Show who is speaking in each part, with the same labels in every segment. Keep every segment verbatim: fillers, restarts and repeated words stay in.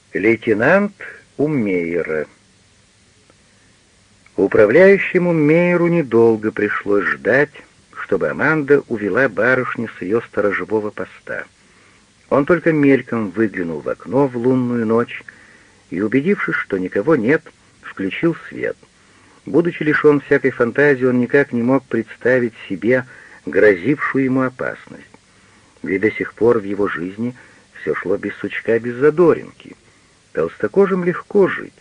Speaker 1: Лейтенант у Мейера. Управляющему Мейеру недолго пришлось ждать, чтобы Аманда увела барышню с ее сторожевого поста. Он только мельком выглянул в окно в лунную ночь и, убедившись, что никого нет, включил свет. Будучи лишен всякой фантазии, он никак не мог представить себе грозившую ему опасность. Ведь до сих пор в его жизни все шло без сучка, без задоринки. Толстокожим легко жить.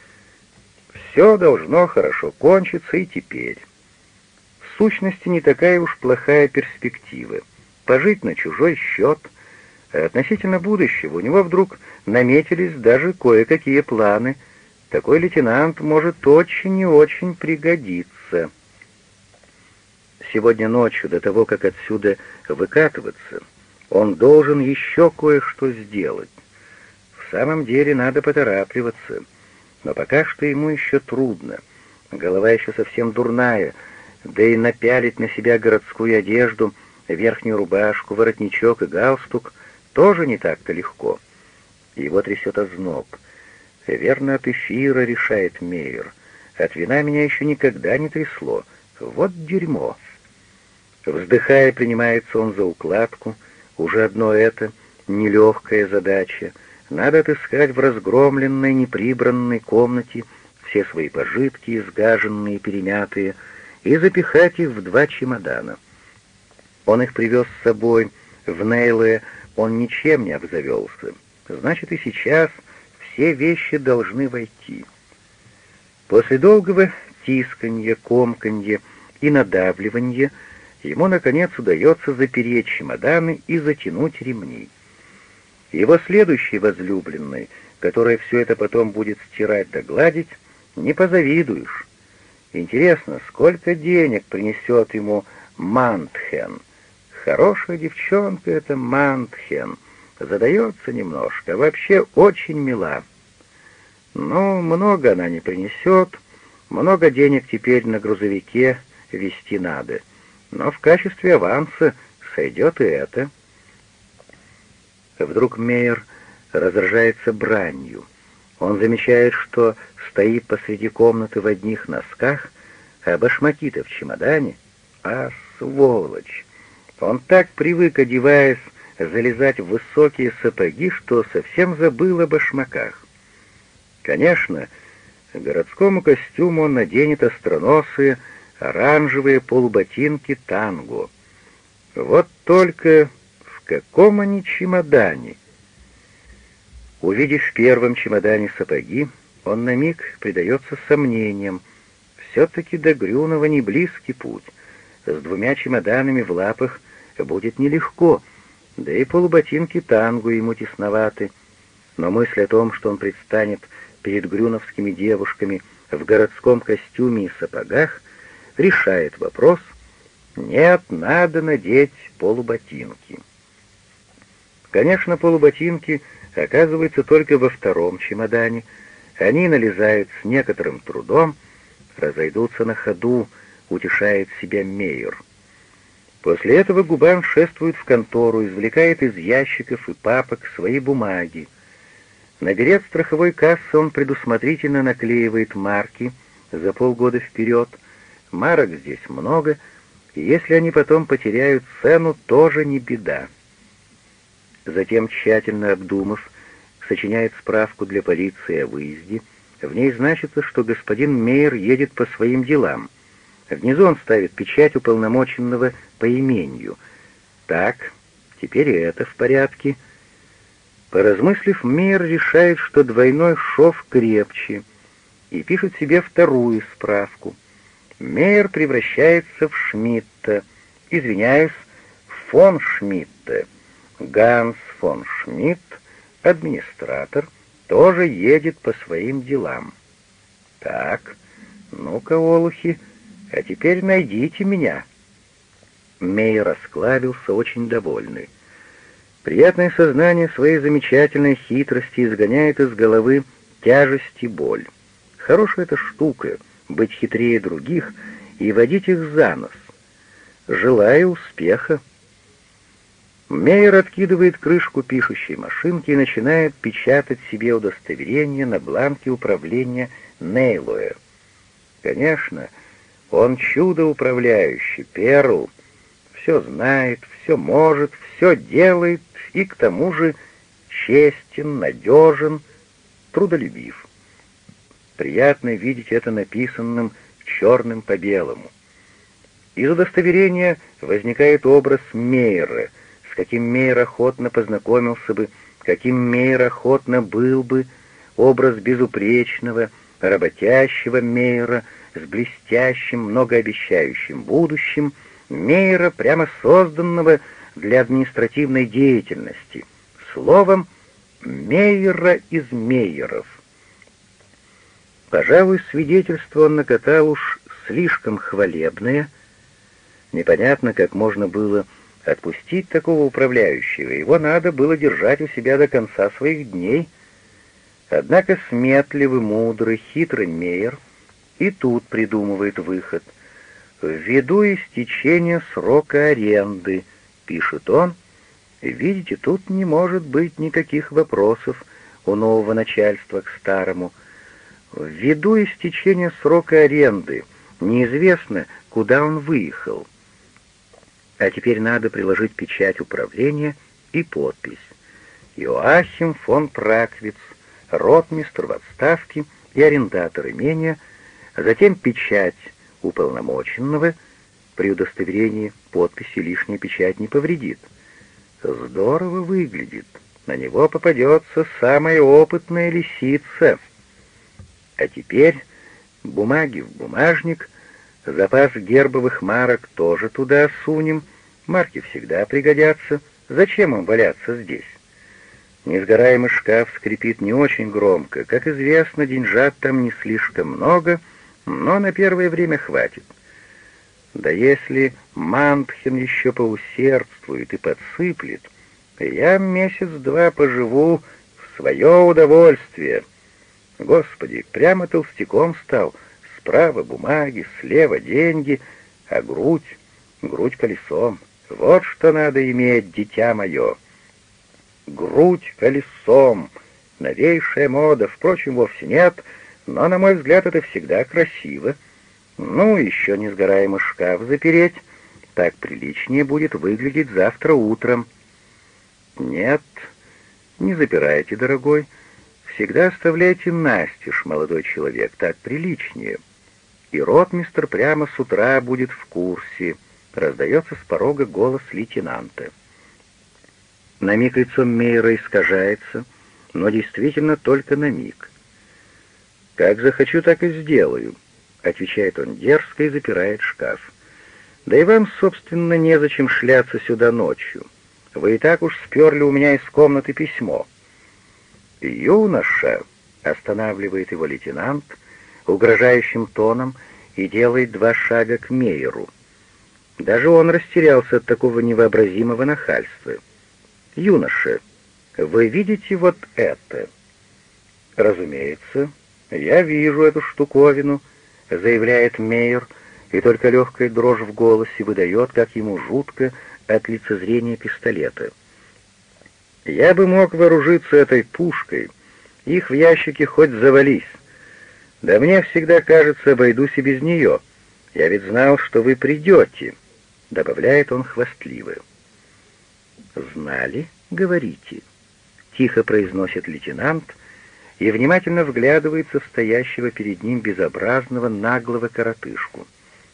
Speaker 1: Все должно хорошо кончиться и теперь. В сущности, не такая уж плохая перспектива. Пожить на чужой счет, а относительно будущего у него вдруг наметились даже кое-какие планы. Такой лейтенант может очень и очень пригодиться. Сегодня ночью, до того, как отсюда выкатываться, он должен еще кое-что сделать. В самом деле надо поторапливаться, но пока что ему еще трудно. Голова еще совсем дурная, да и напялить на себя городскую одежду, верхнюю рубашку, воротничок и галстук тоже не так-то легко. Его трясет озноб. Верно, от эфира, решает Мейер. От вина меня еще никогда не трясло. Вот дерьмо. Вздыхая, принимается он за укладку. Уже одно это нелегкая задача. Надо отыскать в разгромленной, неприбранной комнате все свои пожитки, изгаженные, перемятые, и запихать их в два чемодана. Он их привез с собой в Нейле, он ничем не обзавелся. Значит, и сейчас все вещи должны войти. После долгого тисканья, комканья и надавливания ему, наконец, удается запереть чемоданы и затянуть ремни. Его следующей возлюбленной, которая все это потом будет стирать да гладить, не позавидуешь. Интересно, сколько денег принесет ему Мантхен? Хорошая девчонка эта Мантхен. Задается немножко, вообще очень мила. Но много она не принесет, много денег теперь на грузовике везти надо. Но в качестве аванса сойдет и это. Вдруг Мейер раздражается бранью. Он замечает, что стоит посреди комнаты в одних носках, а башмаки-то в чемодане. А, сволочь! Он так привык, одеваясь, залезать в высокие сапоги, что совсем забыл о башмаках. Конечно, городскому костюму он наденет остроносые, оранжевые полуботинки танго. Вот только в каком они чемодане? Увидев в первом чемодане сапоги, он на миг предается сомнениям. Все-таки до Грюнова не близкий путь. С двумя чемоданами в лапах будет нелегко, да и полуботинки танго ему тесноваты. Но мысль о том, что он предстанет перед грюновскими девушками в городском костюме и сапогах, решает вопрос. Нет, надо надеть полуботинки. Конечно, полуботинки оказываются только во втором чемодане. Они налезают с некоторым трудом, разойдутся на ходу, утешает себя Мейер. После этого Губан шествует в контору, извлекает из ящиков и папок свои бумаги. На берет страховой кассы он предусмотрительно наклеивает марки за полгода вперед. Марок здесь много, и если они потом потеряют цену, тоже не беда. Затем, тщательно обдумав, сочиняет справку для полиции о выезде. В ней значится, что господин Мейер едет по своим делам. Внизу он ставит печать уполномоченного по имению. Так, теперь и это в порядке. Поразмыслив, Мейер решает, что двойной шов крепче, и пишет себе вторую справку. Мейер превращается в Шмидта, извиняюсь, фон Шмидта. Ганс фон Шмидт, администратор, тоже едет по своим делам. Так, ну-ка, олухи, а теперь найдите меня. Мейер осклабился, очень довольный. Приятное сознание своей замечательной хитрости изгоняет из головы тяжесть и боль. Хорошая эта штука — быть хитрее других и водить их за нос. Желаю успеха. Мейер откидывает крышку пишущей машинки и начинает печатать себе удостоверение на бланке управления Нейлоя. Конечно, он чудо-управляющий, Перл. Все знает, все может, все делает и к тому же честен, надежен, трудолюбив. Приятно видеть это написанным черным по белому. Из удостоверения возникает образ Мейера, с каким Мейер охотно познакомился бы, каким Мейер охотно был бы, образ безупречного, работящего Мейера с блестящим, многообещающим будущим, Мейера, прямо созданного для административной деятельности, словом, Мейера из Мейеров. Пожалуй, свидетельство он накатал уж слишком хвалебное. Непонятно, как можно было отпустить такого управляющего, его надо было держать у себя до конца своих дней. Однако сметливый, мудрый, хитрый Мейер и тут придумывает выход. «Ввиду истечения срока аренды», — пишет он, — «видите, тут не может быть никаких вопросов у нового начальства к старому. Ввиду истечения срока аренды неизвестно, куда он выехал. А теперь надо приложить печать управления и подпись. Иоахим фон Праквиц, ротмистр в отставке и арендатор имения, а затем печать уполномоченного. При удостоверении подписи лишняя печать не повредит. Здорово выглядит. На него попадется самая опытная лисица. А теперь бумаги в бумажник, запас гербовых марок тоже туда сунем. Марки всегда пригодятся. Зачем им валяться здесь? Несгораемый шкаф скрипит не очень громко. Как известно, деньжат там не слишком много, но на первое время хватит. Да если Мантхен еще поусердствует и подсыплет, я месяц-два поживу в свое удовольствие. Господи, прямо толстяком стал. Справа бумаги, слева деньги, а грудь, грудь колесом. Вот что надо иметь, дитя мое. Грудь колесом. Новейшая мода, впрочем, вовсе нет, но, на мой взгляд, это всегда красиво. Ну, еще несгораемый шкаф запереть. Так приличнее будет выглядеть завтра утром. Нет, не запирайте, дорогой. Всегда оставляйте настежь, молодой человек, так приличнее. И ротмистр прямо с утра будет в курсе. Раздается с порога голос лейтенанта. На миг лицо Мейера искажается, но действительно только на миг. «Как захочу, так и сделаю», — отвечает он дерзко и запирает шкаф. «Да и вам, собственно, незачем шляться сюда ночью. Вы и так уж сперли у меня из комнаты письмо». «Юноша», — останавливает его лейтенант угрожающим тоном и делает два шага к Мейеру. Даже он растерялся от такого невообразимого нахальства. «Юноша, вы видите вот это?» «Разумеется, я вижу эту штуковину», — заявляет Мейер, и только легкая дрожь в голосе выдает, как ему жутко от лицезрения пистолета. «Я бы мог вооружиться этой пушкой, их в ящике хоть завались. Да мне всегда кажется, обойдусь и без нее. Я ведь знал, что вы придете», — добавляет он хвастливо. «Знали? Говорите», — тихо произносит лейтенант и внимательно вглядывается в стоящего перед ним безобразного наглого коротышку.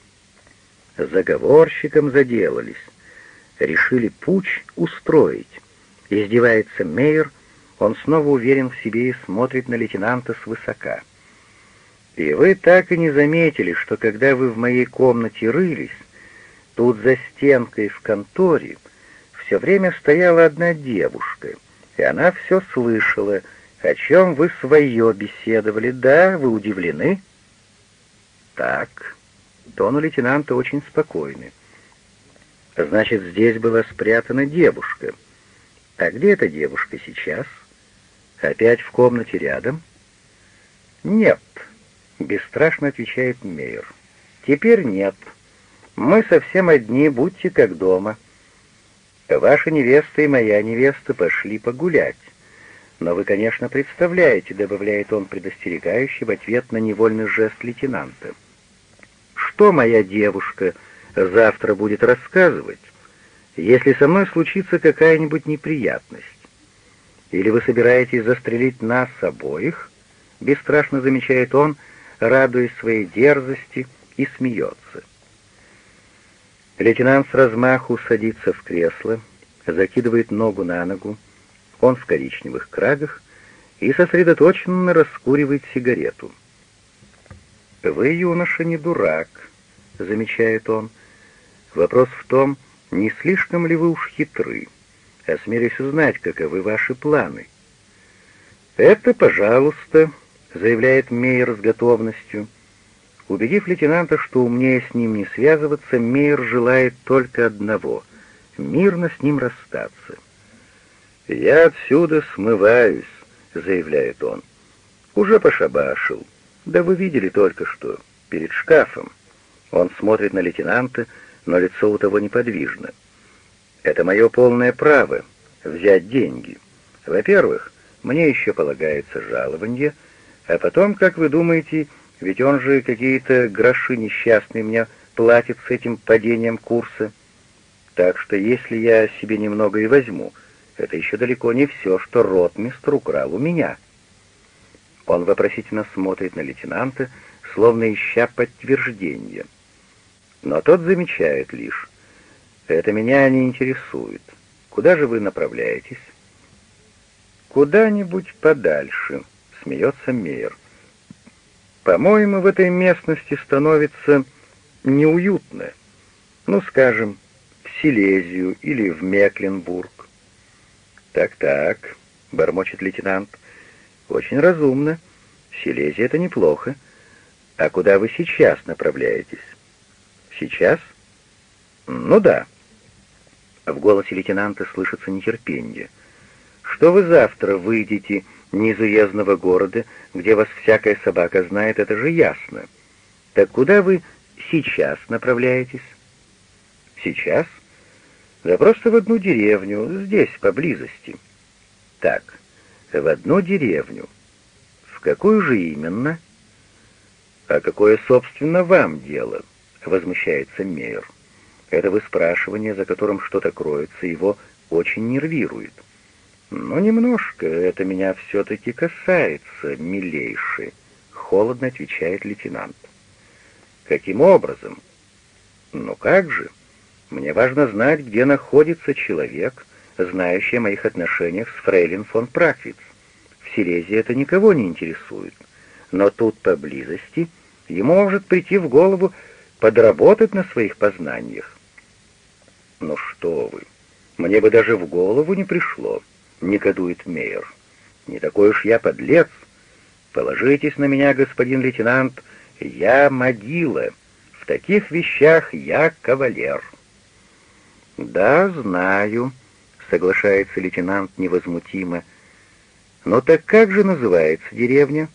Speaker 1: Заговорщиком заделались, решили путч устроить. Издевается Мейер, он снова уверен в себе и смотрит на лейтенанта свысока. «И вы так и не заметили, что когда вы в моей комнате рылись, тут за стенкой в конторе все время стояла одна девушка, и она все слышала, о чем вы свое беседовали. Да, вы удивлены?» «Так». Тон у лейтенанта очень спокойный. «Значит, здесь была спрятана девушка. А где эта девушка сейчас? Опять в комнате рядом?» «Нет», — бесстрашно отвечает Мейер. «Теперь нет. Мы совсем одни, будьте как дома». Ваша невеста и моя невеста пошли погулять. Но вы, конечно, представляете, — добавляет он предостерегающе в ответ на невольный жест лейтенанта, — что моя девушка завтра будет рассказывать, если со мной случится какая-нибудь неприятность. Или вы собираетесь застрелить нас обоих, — бесстрашно замечает он, радуясь своей дерзости, и смеется. Лейтенант с размаху садится в кресло, закидывает ногу на ногу, он в коричневых крагах и сосредоточенно раскуривает сигарету. «Вы, юноша, не дурак», — замечает он. «Вопрос в том, не слишком ли вы уж хитры. Осмелюсь узнать, каковы ваши планы». «Это, пожалуйста», — заявляет Мейер с готовностью. Убедив лейтенанта, что умнее с ним не связываться, Мейер желает только одного — мирно с ним расстаться. «Я отсюда смываюсь», — заявляет он. «Уже пошабашил. Да вы видели только что, перед шкафом». Он смотрит на лейтенанта, но лицо у того неподвижно. «Это мое полное право — взять деньги. Во-первых, мне еще полагается жалование, а потом, как вы думаете, ведь он же какие-то гроши несчастные мне платит с этим падением курса. Так что если я себе немного и возьму, это еще далеко не все, что ротмистр украл у меня». Он вопросительно смотрит на лейтенанта, словно ища подтверждения. Но тот замечает лишь: «Это меня не интересует. Куда же вы направляетесь?» «Куда-нибудь подальше», — смеется Мейер. «По-моему, в этой местности становится неуютно. Ну, скажем, в Силезию или в Мекленбург». «Так-так», — бормочет лейтенант, — «очень разумно. Силезия — это неплохо. А куда вы сейчас направляетесь?» «Сейчас?» «Ну да». В голосе лейтенанта слышится нетерпение. «Что вы завтра выйдете не из уездного города, где вас всякая собака знает, это же ясно. Так куда вы сейчас направляетесь?» «Сейчас?» «Да просто в одну деревню, здесь, поблизости». «Так, в одну деревню. В какую же именно?» «А какое, собственно, вам дело?» — возмущается Мейер. Это выспрашивание, за которым что-то кроется, его очень нервирует. «Ну, немножко, это меня все-таки касается, милейший», — холодно отвечает лейтенант. «Каким образом?» «Ну как же? Мне важно знать, где находится человек, знающий о моих отношениях с фрейлин фон Праквиц. В Силезии это никого не интересует, но тут поблизости ему может прийти в голову подработать на своих познаниях». «Ну что вы, мне бы даже в голову не пришло», — негодует Мейер. «Не такой уж я подлец. Положитесь на меня, господин лейтенант, я могила. В таких вещах я кавалер». «Да, знаю», — соглашается лейтенант невозмутимо. «Но так как же называется деревня?»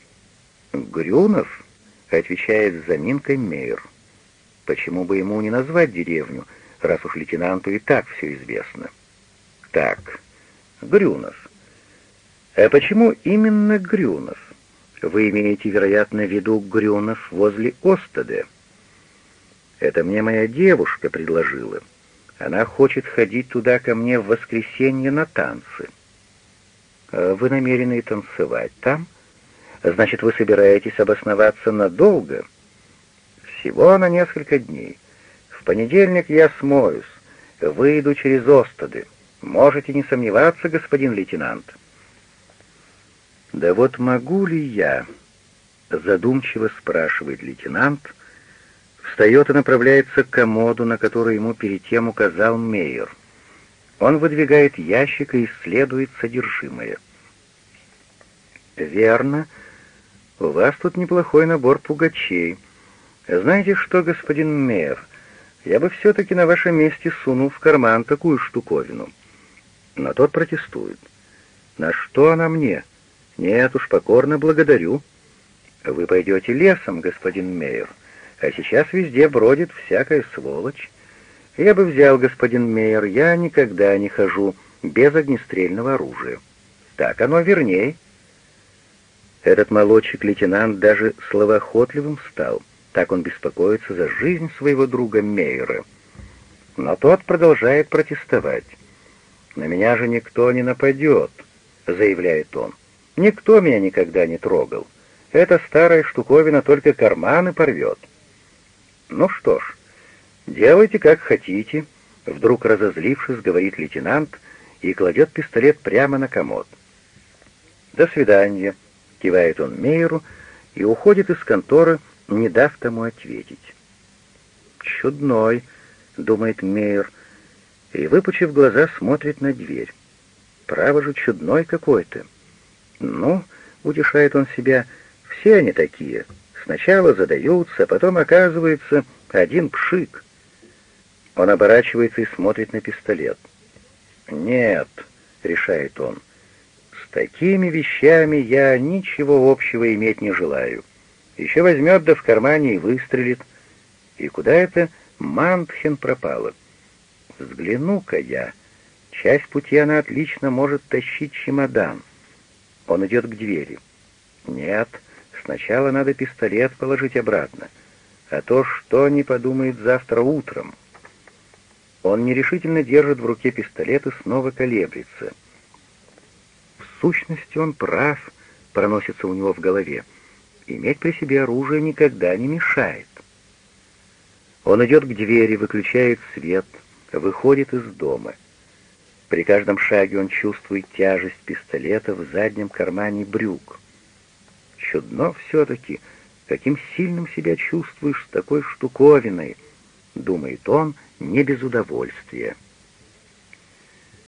Speaker 1: «Грюнов», — отвечает с заминкой Мейер. «Почему бы ему не назвать деревню, раз уж лейтенанту и так все известно?» «Так, Грюнов. А почему именно Грюнов? Вы имеете, вероятно, в виду Грюнов возле Остаде?» «Это мне моя девушка предложила. Она хочет ходить туда ко мне в воскресенье на танцы». «Вы намерены танцевать там? Значит, вы собираетесь обосноваться надолго?» «Всего на несколько дней. В понедельник я смоюсь, выйду через Остады. Можете не сомневаться, господин лейтенант». «Да вот могу ли я?» — задумчиво спрашивает лейтенант, встает и направляется к комоду, на который ему перед тем указал Мейер. Он выдвигает ящик и исследует содержимое. «Верно. У вас тут неплохой набор пугачей. Знаете что, господин Мейер, я бы все-таки на вашем месте сунул в карман такую штуковину». Но тот протестует. «На что она мне? Нет уж, покорно благодарю. Вы пойдете лесом, господин Мейер, а сейчас везде бродит всякая сволочь. «Я бы взял, господин Мейер, я никогда не хожу без огнестрельного оружия. Так оно верней». Этот молодчик-лейтенант даже словоохотливым стал. Так он беспокоится за жизнь своего друга Мейера. Но тот продолжает протестовать. «На меня же никто не нападет», — заявляет он. «Никто меня никогда не трогал. Эта старая штуковина только карманы порвет». «Ну что ж, делайте как хотите», — вдруг разозлившись, говорит лейтенант и кладет пистолет прямо на комод. «До свидания», — кивает он Мейеру и уходит из конторы, не дав тому ответить. «Чудной», — думает Мейер, и, выпучив глаза, смотрит на дверь. «Право же, чудной какой-то». «Ну», — утешает он себя, — «все они такие. Сначала задаются, а потом оказывается один пшик». Он оборачивается и смотрит на пистолет. «Нет», — решает он, — «с такими вещами я ничего общего иметь не желаю. Еще возьмет да в кармане и выстрелит. И куда это Мантхен пропала? Взгляну-ка я. Часть пути она отлично может тащить чемодан». Он идет к двери. «Нет, сначала надо пистолет положить обратно, а то что не подумает завтра утром». Он нерешительно держит в руке пистолет и снова колеблется. В сущности, он прав, проносится у него в голове. Иметь при себе оружие никогда не мешает. Он идет к двери, выключает свет, выходит из дома. При каждом шаге он чувствует тяжесть пистолета в заднем кармане брюк. Чудно все-таки, каким сильным себя чувствуешь с такой штуковиной, думает он не без удовольствия.